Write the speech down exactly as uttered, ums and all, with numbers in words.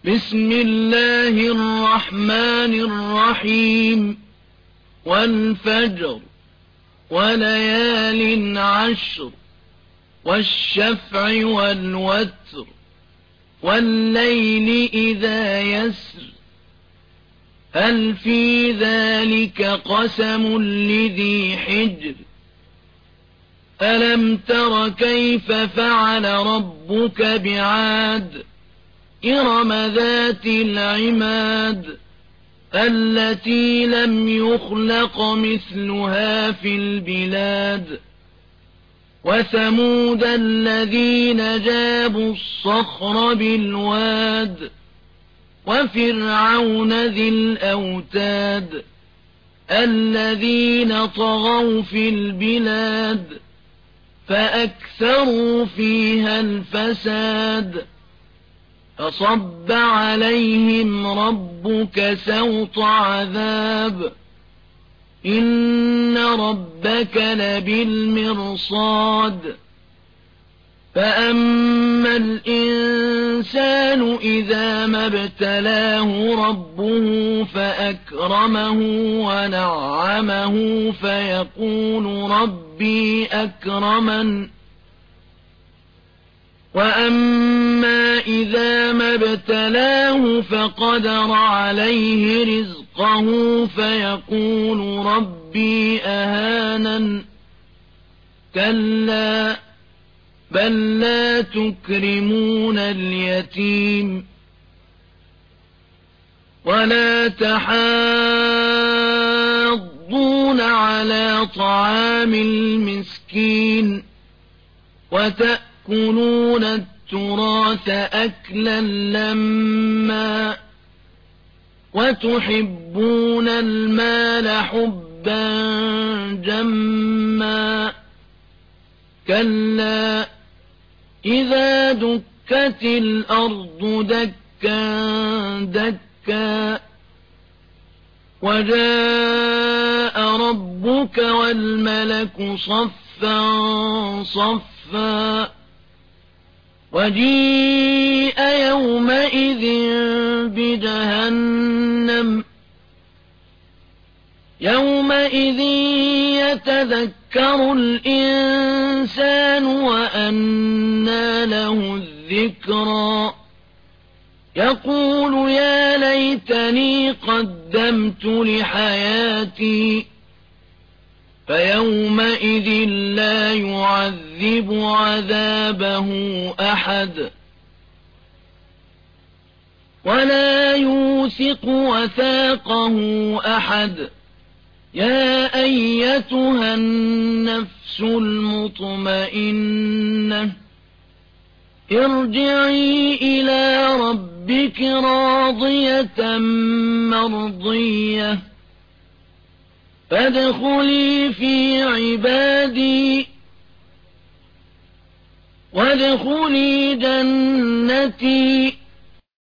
بسم الله الرحمن الرحيم والفجر وليال عشر والشفع والوتر والليل إذا يسر هل في ذلك قسم لذي حجر ألم تر كيف فعل ربك بعاد إرم ذات العماد التي لم يخلق مثلها في البلاد وثمود الذين جابوا الصخر بالواد وفرعون ذي الأوتاد الذين طغوا في البلاد فأكثروا فيها الفساد فصب عليهم ربك سوط عذاب إن ربك لبالمرصاد فأما الإنسان إذا ما ابتلاه ربه فأكرمه ونعمه فيقول ربي أكرمن وأما إذا ما ابتلاه فقدر عليه رزقه فيقول ربي أهانن كلا بل لا تكرمون اليتيم ولا تحاضون على طعام المسكين وتأكلون التراث أكلا لما وتحبون المال حبا جما كلا إذا دكت الأرض دكا دكا وجاء ربك والملك صفا صفا وجيء يومئذ بجهنم يومئذ يتذكر الإنسان وأنى له الذكرى يقول يا ليتني قدمت لحياتي فيومئذ لا يعذب عذابه أحد ولا يوثق وثاقه أحد يا أيتها النفس المطمئنة ارجعي إلى ربك راضية مرضية فادخلي في عبادي وادخلي جنتي